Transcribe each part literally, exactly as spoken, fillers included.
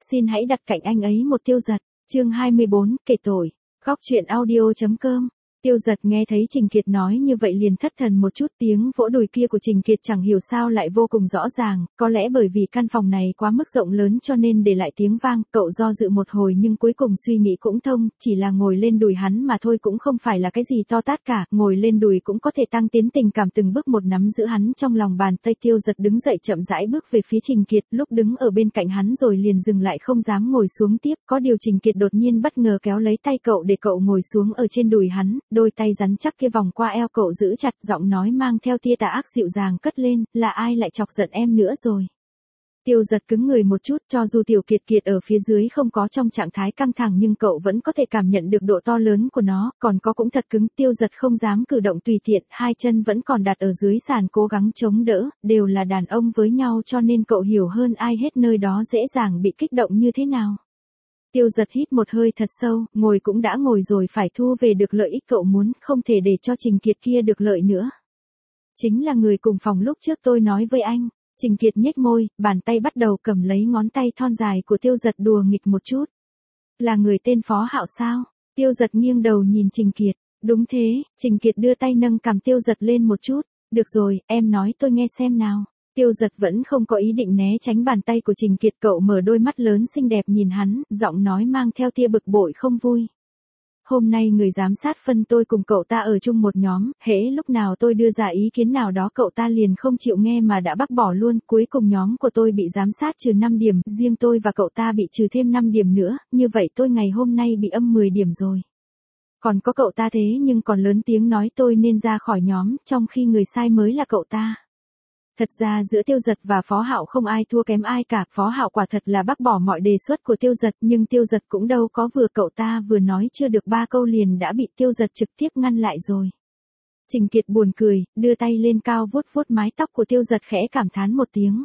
xin hãy đặt cạnh anh ấy một Tiêu Giật. Chương hai mươi bốn, kể tội. Góc truyện audio.com. Tiêu Giật nghe thấy Trình Kiệt nói như vậy liền thất thần một chút, tiếng vỗ đùi kia của Trình Kiệt chẳng hiểu sao lại vô cùng rõ ràng, có lẽ bởi vì căn phòng này quá mức rộng lớn cho nên để lại tiếng vang, cậu do dự một hồi nhưng cuối cùng suy nghĩ cũng thông, chỉ là ngồi lên đùi hắn mà thôi cũng không phải là cái gì to tát cả, ngồi lên đùi cũng có thể tăng tiến tình cảm, từng bước một nắm giữ hắn trong lòng bàn tay. Tiêu Giật đứng dậy chậm rãi bước về phía Trình Kiệt, lúc đứng ở bên cạnh hắn rồi liền dừng lại không dám ngồi xuống tiếp, có điều Trình Kiệt đột nhiên bất ngờ kéo lấy tay cậu để cậu ngồi xuống ở trên đùi hắn, đôi tay rắn chắc kia vòng qua eo cậu giữ chặt, giọng nói mang theo tia tà ác dịu dàng cất lên, là ai lại chọc giận em nữa rồi. Tiêu Giật cứng người một chút, cho dù Tiểu Kiệt Kiệt ở phía dưới không có trong trạng thái căng thẳng nhưng cậu vẫn có thể cảm nhận được độ to lớn của nó, còn có cũng thật cứng. Tiêu Giật không dám cử động tùy tiện, hai chân vẫn còn đặt ở dưới sàn cố gắng chống đỡ, đều là đàn ông với nhau cho nên cậu hiểu hơn ai hết nơi đó dễ dàng bị kích động như thế nào. Tiêu Giật hít một hơi thật sâu, ngồi cũng đã ngồi rồi, phải thu về được lợi ích cậu muốn, không thể để cho Trình Kiệt kia được lợi nữa. Chính là người cùng phòng lúc trước tôi nói với anh. Trình Kiệt nhếch môi, bàn tay bắt đầu cầm lấy ngón tay thon dài của Tiêu Giật đùa nghịch một chút. Là người tên Phó Hạo sao? Tiêu Giật nghiêng đầu nhìn Trình Kiệt. Đúng thế. Trình Kiệt đưa tay nâng cằm Tiêu Giật lên một chút. Được rồi, em nói tôi nghe xem nào. Tiêu Giật vẫn không có ý định né tránh bàn tay của Trình Kiệt, cậu mở đôi mắt lớn xinh đẹp nhìn hắn, giọng nói mang theo tia bực bội không vui. Hôm nay người giám sát phân tôi cùng cậu ta ở chung một nhóm, hễ lúc nào tôi đưa ra ý kiến nào đó cậu ta liền không chịu nghe mà đã bác bỏ luôn, cuối cùng nhóm của tôi bị giám sát trừ năm điểm, riêng tôi và cậu ta bị trừ thêm năm điểm nữa, như vậy tôi ngày hôm nay bị âm mười điểm rồi. Còn có cậu ta thế nhưng còn lớn tiếng nói tôi nên ra khỏi nhóm, trong khi người sai mới là cậu ta. Thật ra giữa Tiêu Giật và Phó Hạo không ai thua kém ai cả, Phó Hạo quả thật là bác bỏ mọi đề xuất của Tiêu Giật, nhưng Tiêu Giật cũng đâu có vừa, cậu ta vừa nói chưa được ba câu liền đã bị Tiêu Giật trực tiếp ngăn lại rồi. Trình Kiệt buồn cười, đưa tay lên cao vuốt vuốt mái tóc của Tiêu Giật khẽ cảm thán một tiếng.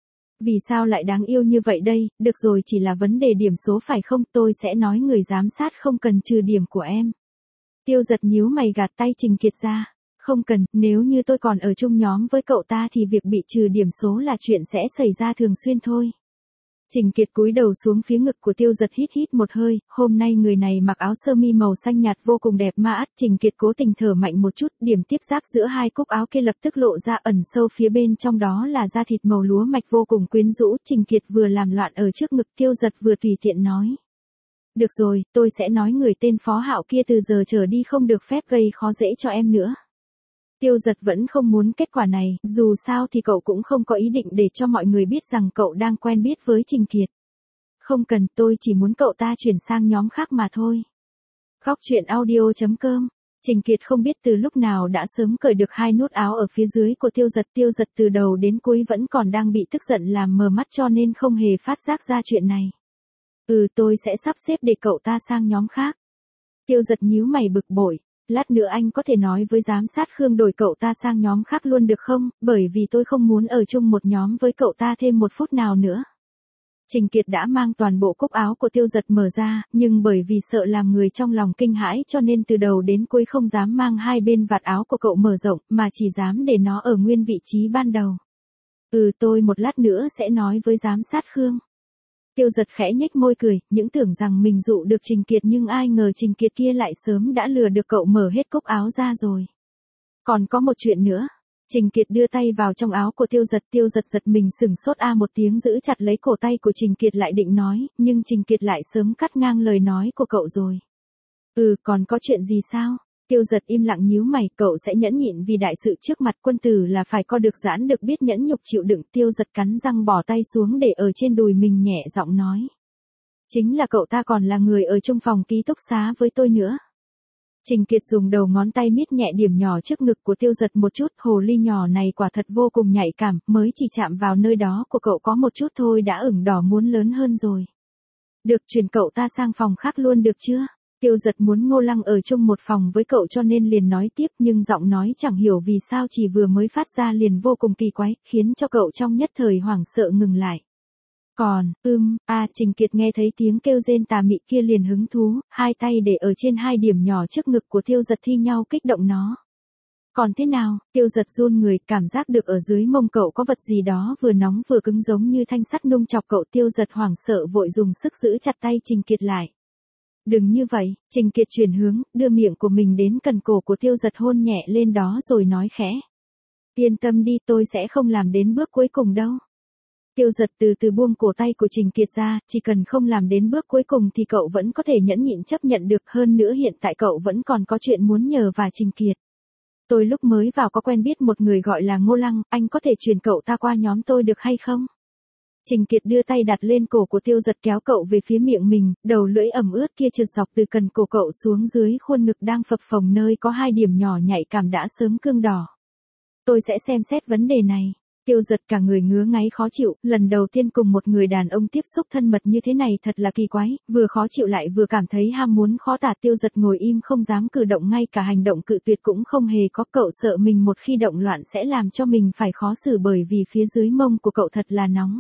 Vì sao lại đáng yêu như vậy đây, được rồi chỉ là vấn đề điểm số phải không, tôi sẽ nói người giám sát không cần trừ điểm của em. Tiêu Giật nhíu mày gạt tay Trình Kiệt ra. Không cần, nếu như tôi còn ở chung nhóm với cậu ta thì việc bị trừ điểm số là chuyện sẽ xảy ra thường xuyên thôi. Trình Kiệt cúi đầu xuống phía ngực của Tiêu Giật, hít hít một hơi, hôm nay người này mặc áo sơ mi màu xanh nhạt vô cùng đẹp ma át. Trình Kiệt cố tình thở mạnh một chút, điểm tiếp giáp giữa hai cúc áo kia lập tức lộ ra, ẩn sâu phía bên trong đó là da thịt màu lúa mạch vô cùng quyến rũ. Trình Kiệt vừa làm loạn ở trước ngực Tiêu Giật vừa tùy tiện nói. Được rồi, tôi sẽ nói người tên Phó Hạo kia từ giờ trở đi không được phép gây khó dễ cho em nữa. Tiêu Giật vẫn không muốn kết quả này, dù sao thì cậu cũng không có ý định để cho mọi người biết rằng cậu đang quen biết với Trình Kiệt. Không cần, tôi chỉ muốn cậu ta chuyển sang nhóm khác mà thôi. Góc truyện audio.com. Trình Kiệt không biết từ lúc nào đã sớm cởi được hai nút áo ở phía dưới của Tiêu Giật. Tiêu Giật từ đầu đến cuối vẫn còn đang bị tức giận làm mờ mắt cho nên không hề phát giác ra chuyện này. Ừ, tôi sẽ sắp xếp để cậu ta sang nhóm khác. Tiêu Giật nhíu mày bực bội. Lát nữa anh có thể nói với giám sát Khương đổi cậu ta sang nhóm khác luôn được không, bởi vì tôi không muốn ở chung một nhóm với cậu ta thêm một phút nào nữa. Trình Kiệt đã mang toàn bộ cúc áo của Tiêu Giật mở ra, nhưng bởi vì sợ làm người trong lòng kinh hãi cho nên từ đầu đến cuối không dám mang hai bên vạt áo của cậu mở rộng, mà chỉ dám để nó ở nguyên vị trí ban đầu. Ừ, tôi một lát nữa sẽ nói với giám sát Khương. Tiêu Giật khẽ nhếch môi cười, những tưởng rằng mình dụ được Trình Kiệt nhưng ai ngờ Trình Kiệt kia lại sớm đã lừa được cậu mở hết cúc áo ra rồi. Còn có một chuyện nữa. Trình Kiệt đưa tay vào trong áo của Tiêu Giật, Tiêu Giật giật mình sửng sốt a một tiếng giữ chặt lấy cổ tay của Trình Kiệt lại định nói, nhưng Trình Kiệt lại sớm cắt ngang lời nói của cậu rồi. Ừ, còn có chuyện gì sao? Tiêu Giật im lặng nhíu mày, cậu sẽ nhẫn nhịn vì đại sự trước mặt quân tử là phải có được giãn được biết nhẫn nhục chịu đựng. Tiêu Giật cắn răng bỏ tay xuống để ở trên đùi mình nhẹ giọng nói. Chính là cậu ta còn là người ở trong phòng ký túc xá với tôi nữa. Trình Kiệt dùng đầu ngón tay miết nhẹ điểm nhỏ trước ngực của Tiêu Giật một chút, hồ ly nhỏ này quả thật vô cùng nhạy cảm, mới chỉ chạm vào nơi đó của cậu có một chút thôi đã ửng đỏ muốn lớn hơn rồi. Được, chuyển cậu ta sang phòng khác luôn được chưa? Tiêu Giật muốn Ngô Lăng ở chung một phòng với cậu cho nên liền nói tiếp, nhưng giọng nói chẳng hiểu vì sao chỉ vừa mới phát ra liền vô cùng kỳ quái, khiến cho cậu trong nhất thời hoảng sợ ngừng lại. Còn, ưm, a à, Trình Kiệt nghe thấy tiếng kêu rên tà mị kia liền hứng thú, hai tay để ở trên hai điểm nhỏ trước ngực của Tiêu Giật thi nhau kích động nó. Còn thế nào? Tiêu giật run người, cảm giác được ở dưới mông cậu có vật gì đó vừa nóng vừa cứng giống như thanh sắt nung chọc cậu. Tiêu giật hoảng sợ vội dùng sức giữ chặt tay Trình Kiệt lại. Đừng như vậy, Trình Kiệt chuyển hướng, đưa miệng của mình đến cần cổ của Tiêu giật hôn nhẹ lên đó rồi nói khẽ. Yên tâm đi, tôi sẽ không làm đến bước cuối cùng đâu. Tiêu giật từ từ buông cổ tay của Trình Kiệt ra, chỉ cần không làm đến bước cuối cùng thì cậu vẫn có thể nhẫn nhịn chấp nhận được, hơn nữa hiện tại cậu vẫn còn có chuyện muốn nhờ và Trình Kiệt. Tôi lúc mới vào có quen biết một người gọi là Ngô Lăng, anh có thể truyền cậu ta qua nhóm tôi được hay không? Trình Kiệt đưa tay đặt lên cổ của Tiêu giật kéo cậu về phía miệng mình, đầu lưỡi ẩm ướt kia trượt dọc từ cần cổ cậu xuống dưới khuôn ngực đang phập phồng nơi có hai điểm nhỏ nhạy cảm đã sớm cương đỏ. Tôi sẽ xem xét vấn đề này. Tiêu giật cả người ngứa ngáy khó chịu, lần đầu tiên cùng một người đàn ông tiếp xúc thân mật như thế này thật là kỳ quái, vừa khó chịu lại vừa cảm thấy ham muốn khó tả. Tiêu giật ngồi im không dám cử động, ngay cả hành động cự tuyệt cũng không hề có. Cậu sợ mình một khi động loạn sẽ làm cho mình phải khó xử bởi vì phía dưới mông của cậu thật là nóng.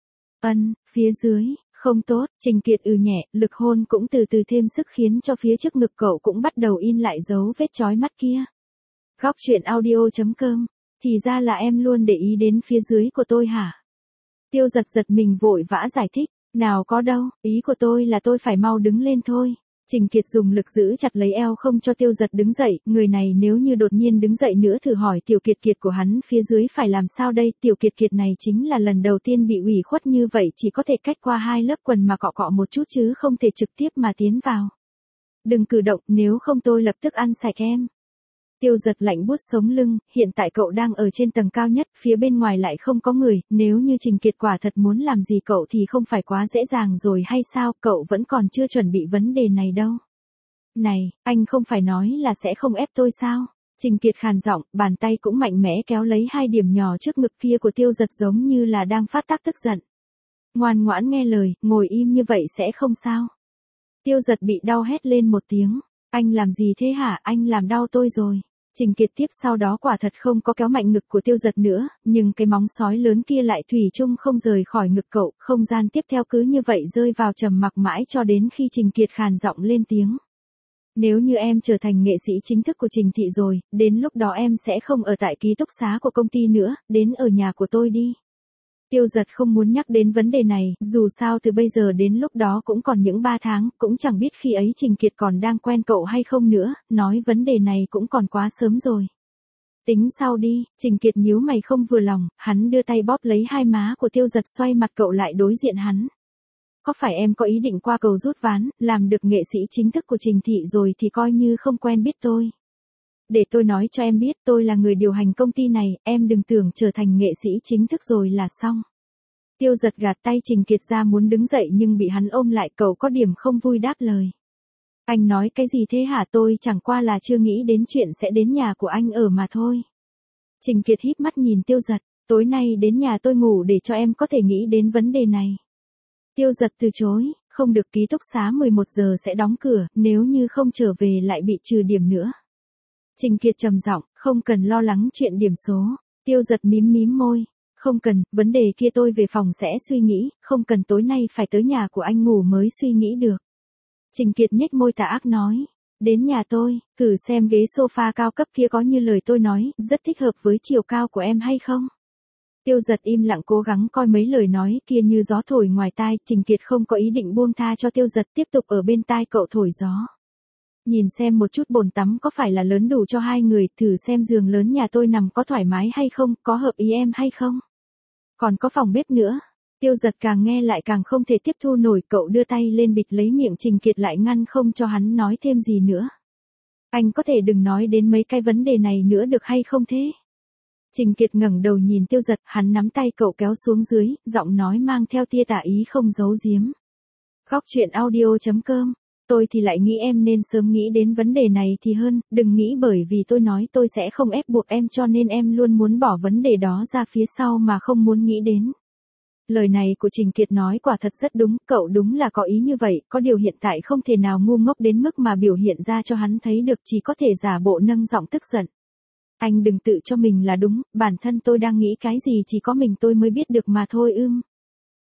Ân, phía dưới, không tốt. Trình Kiệt ừ nhẹ, lực hôn cũng từ từ thêm sức khiến cho phía trước ngực cậu cũng bắt đầu in lại dấu vết chói mắt kia. Góc truyện audio chấm com. Thì ra là em luôn để ý đến phía dưới của tôi hả? Tiêu giật giật mình vội vã giải thích. Nào có đâu, ý của tôi là tôi phải mau đứng lên thôi. Trình Kiệt dùng lực giữ chặt lấy eo không cho Tiêu giật đứng dậy. Người này nếu như đột nhiên đứng dậy nữa thử hỏi Tiểu Kiệt Kiệt của hắn phía dưới phải làm sao đây? Tiểu Kiệt Kiệt này chính là lần đầu tiên bị ủy khuất như vậy, chỉ có thể cách qua hai lớp quần mà cọ cọ một chút chứ không thể trực tiếp mà tiến vào. Đừng cử động, nếu không tôi lập tức ăn sạch em. Tiêu giật lạnh buốt sống lưng, hiện tại cậu đang ở trên tầng cao nhất, phía bên ngoài lại không có người, nếu như Trình Kiệt quả thật muốn làm gì cậu thì không phải quá dễ dàng rồi hay sao? Cậu vẫn còn chưa chuẩn bị vấn đề này đâu. Này, anh không phải nói là sẽ không ép tôi sao? Trình Kiệt khàn giọng, bàn tay cũng mạnh mẽ kéo lấy hai điểm nhỏ trước ngực kia của Tiêu giật giống như là đang phát tác tức giận. Ngoan ngoãn nghe lời, ngồi im như vậy sẽ không sao. Tiêu giật bị đau hét lên một tiếng. Anh làm gì thế hả? Anh làm đau tôi rồi. Trình Kiệt tiếp sau đó quả thật không có kéo mạnh ngực của Tiêu giật nữa, nhưng cái móng sói lớn kia lại thủy chung không rời khỏi ngực cậu. Không gian tiếp theo cứ như vậy rơi vào trầm mặc mãi cho đến khi Trình Kiệt khàn giọng lên tiếng. Nếu như em trở thành nghệ sĩ chính thức của Trình thị rồi, đến lúc đó em sẽ không ở tại ký túc xá của công ty nữa, đến ở nhà của tôi đi. Tiêu giật không muốn nhắc đến vấn đề này, dù sao từ bây giờ đến lúc đó cũng còn những ba tháng, cũng chẳng biết khi ấy Trình Kiệt còn đang quen cậu hay không nữa, nói vấn đề này cũng còn quá sớm rồi. Tính sau đi, Trình Kiệt nhíu mày không vừa lòng, hắn đưa tay bóp lấy hai má của Tiêu giật xoay mặt cậu lại đối diện hắn. Có phải em có ý định qua cầu rút ván, làm được nghệ sĩ chính thức của Trình thị rồi thì coi như không quen biết tôi? Để tôi nói cho em biết, tôi là người điều hành công ty này, em đừng tưởng trở thành nghệ sĩ chính thức rồi là xong. Tiêu giật gạt tay Trình Kiệt ra muốn đứng dậy nhưng bị hắn ôm lại, cậu có điểm không vui đáp lời. Anh nói cái gì thế hả? Tôi chẳng qua là chưa nghĩ đến chuyện sẽ đến nhà của anh ở mà thôi. Trình Kiệt híp mắt nhìn Tiêu giật, tối nay đến nhà tôi ngủ để cho em có thể nghĩ đến vấn đề này. Tiêu giật từ chối, không được, ký túc xá mười một giờ sẽ đóng cửa, nếu như không trở về lại bị trừ điểm nữa. Trình Kiệt trầm giọng, không cần lo lắng chuyện điểm số. Tiêu giật mím mím môi, không cần, vấn đề kia tôi về phòng sẽ suy nghĩ, không cần tối nay phải tới nhà của anh ngủ mới suy nghĩ được. Trình Kiệt nhếch môi tà ác nói, đến nhà tôi, thử xem ghế sofa cao cấp kia có như lời tôi nói, rất thích hợp với chiều cao của em hay không? Tiêu giật im lặng cố gắng coi mấy lời nói kia như gió thổi ngoài tai, Trình Kiệt không có ý định buông tha cho Tiêu giật, tiếp tục ở bên tai cậu thổi gió. Nhìn xem một chút bồn tắm có phải là lớn đủ cho hai người, thử xem giường lớn nhà tôi nằm có thoải mái hay không, có hợp ý em hay không. Còn có phòng bếp nữa. Tiêu giật càng nghe lại càng không thể tiếp thu nổi, cậu đưa tay lên bịt lấy miệng Trình Kiệt lại ngăn không cho hắn nói thêm gì nữa. Anh có thể đừng nói đến mấy cái vấn đề này nữa được hay không thế? Trình Kiệt ngẩng đầu nhìn Tiêu giật, hắn nắm tay cậu kéo xuống dưới, giọng nói mang theo tia tà ý không giấu giếm. Góc truyện audio chấm com. Tôi thì lại nghĩ em nên sớm nghĩ đến vấn đề này thì hơn, đừng nghĩ bởi vì tôi nói tôi sẽ không ép buộc em cho nên em luôn muốn bỏ vấn đề đó ra phía sau mà không muốn nghĩ đến. Lời này của Trình Kiệt nói quả thật rất đúng, cậu đúng là có ý như vậy, có điều hiện tại không thể nào ngu ngốc đến mức mà biểu hiện ra cho hắn thấy được, chỉ có thể giả bộ nâng giọng tức giận. Anh đừng tự cho mình là đúng, bản thân tôi đang nghĩ cái gì chỉ có mình tôi mới biết được mà thôi ưm.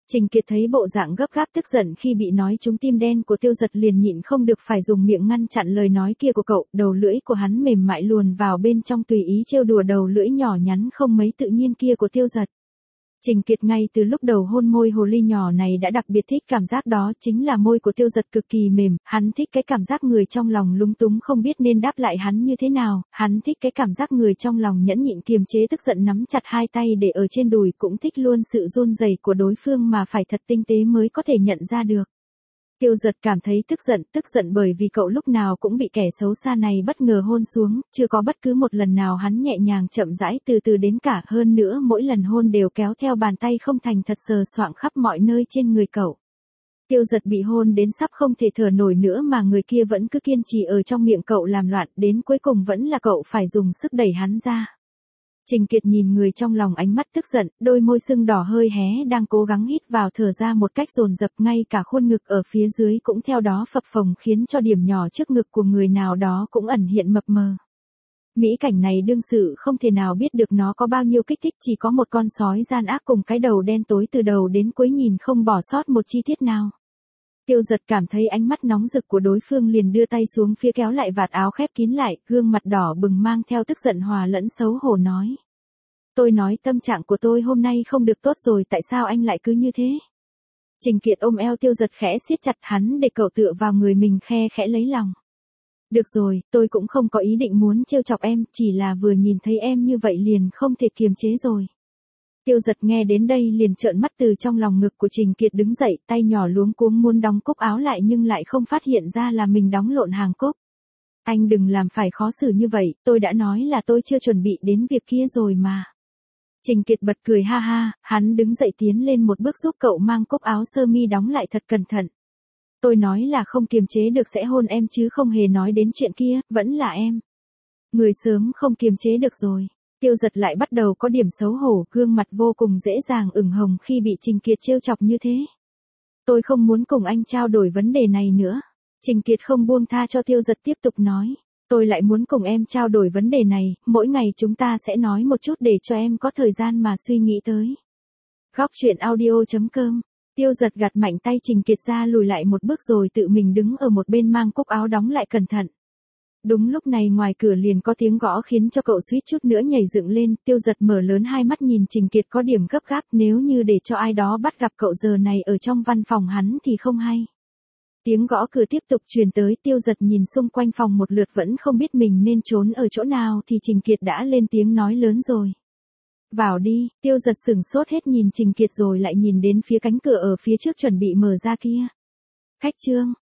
Trình Kiệt thấy bộ dạng gấp gáp tức giận khi bị nói trúng tim đen của Tiêu Giật liền nhịn không được phải dùng miệng ngăn chặn lời nói kia của cậu, đầu lưỡi của hắn mềm mại luồn vào bên trong tùy ý trêu đùa đầu lưỡi nhỏ nhắn không mấy tự nhiên kia của Tiêu Giật. Trình Kiệt ngay từ lúc đầu hôn môi hồ ly nhỏ này đã đặc biệt thích cảm giác đó, chính là môi của Tiêu Giật cực kỳ mềm, hắn thích cái cảm giác người trong lòng lúng túng không biết nên đáp lại hắn như thế nào, hắn thích cái cảm giác người trong lòng nhẫn nhịn kiềm chế tức giận nắm chặt hai tay để ở trên đùi, cũng thích luôn sự run rẩy của đối phương mà phải thật tinh tế mới có thể nhận ra được. Tiêu Giật cảm thấy tức giận, tức giận bởi vì cậu lúc nào cũng bị kẻ xấu xa này bất ngờ hôn xuống, chưa có bất cứ một lần nào hắn nhẹ nhàng chậm rãi từ từ đến cả, hơn nữa mỗi lần hôn đều kéo theo bàn tay không thành thật sờ soạng khắp mọi nơi trên người cậu. Tiêu Giật bị hôn đến sắp không thể thở nổi nữa mà người kia vẫn cứ kiên trì ở trong miệng cậu làm loạn, đến cuối cùng vẫn là cậu phải dùng sức đẩy hắn ra. Trình Kiệt nhìn người trong lòng ánh mắt tức giận, đôi môi sưng đỏ hơi hé đang cố gắng hít vào thở ra một cách dồn dập, ngay cả khuôn ngực ở phía dưới cũng theo đó phập phồng khiến cho điểm nhỏ trước ngực của người nào đó cũng ẩn hiện mập mờ. Mỹ cảnh này đương sự không thể nào biết được nó có bao nhiêu kích thích, chỉ có một con sói gian ác cùng cái đầu đen tối từ đầu đến cuối nhìn không bỏ sót một chi tiết nào. Tiêu Giật cảm thấy ánh mắt nóng rực của đối phương liền đưa tay xuống phía kéo lại vạt áo khép kín lại, gương mặt đỏ bừng mang theo tức giận hòa lẫn xấu hổ nói. Tôi nói tâm trạng của tôi hôm nay không được tốt rồi, tại sao anh lại cứ như thế? Trình Kiệt ôm eo Tiêu Giật khẽ siết chặt hắn để cậu tựa vào người mình khe khẽ lấy lòng. Được rồi, tôi cũng không có ý định muốn trêu chọc em, chỉ là vừa nhìn thấy em như vậy liền không thể kiềm chế rồi. Tiêu Giật nghe đến đây liền trợn mắt từ trong lòng ngực của Trình Kiệt đứng dậy, tay nhỏ luống cuống muốn đóng cúc áo lại nhưng lại không phát hiện ra là mình đóng lộn hàng cúc. Anh đừng làm phải khó xử như vậy, tôi đã nói là tôi chưa chuẩn bị đến việc kia rồi mà. Trình Kiệt bật cười ha ha, hắn đứng dậy tiến lên một bước giúp cậu mang cúc áo sơ mi đóng lại thật cẩn thận. Tôi nói là không kiềm chế được sẽ hôn em chứ không hề nói đến chuyện kia, vẫn là em. Người sớm không kiềm chế được rồi. Tiêu Giật lại bắt đầu có điểm xấu hổ, gương mặt vô cùng dễ dàng ửng hồng khi bị Trình Kiệt trêu chọc như thế. Tôi không muốn cùng anh trao đổi vấn đề này nữa. Trình Kiệt không buông tha cho Tiêu Giật tiếp tục nói. Tôi lại muốn cùng em trao đổi vấn đề này, mỗi ngày chúng ta sẽ nói một chút để cho em có thời gian mà suy nghĩ tới. Góc truyện audio chấm com. Tiêu Giật gạt mạnh tay Trình Kiệt ra lùi lại một bước rồi tự mình đứng ở một bên mang cúc áo đóng lại cẩn thận. Đúng lúc này ngoài cửa liền có tiếng gõ khiến cho cậu suýt chút nữa nhảy dựng lên, Tiêu Giật mở lớn hai mắt nhìn Trình Kiệt có điểm gấp gáp, nếu như để cho ai đó bắt gặp cậu giờ này ở trong văn phòng hắn thì không hay. Tiếng gõ cửa tiếp tục truyền tới, Tiêu Giật nhìn xung quanh phòng một lượt vẫn không biết mình nên trốn ở chỗ nào thì Trình Kiệt đã lên tiếng nói lớn rồi. Vào đi, Tiêu Giật sửng sốt hết nhìn Trình Kiệt rồi lại nhìn đến phía cánh cửa ở phía trước chuẩn bị mở ra kia. Khách Trương,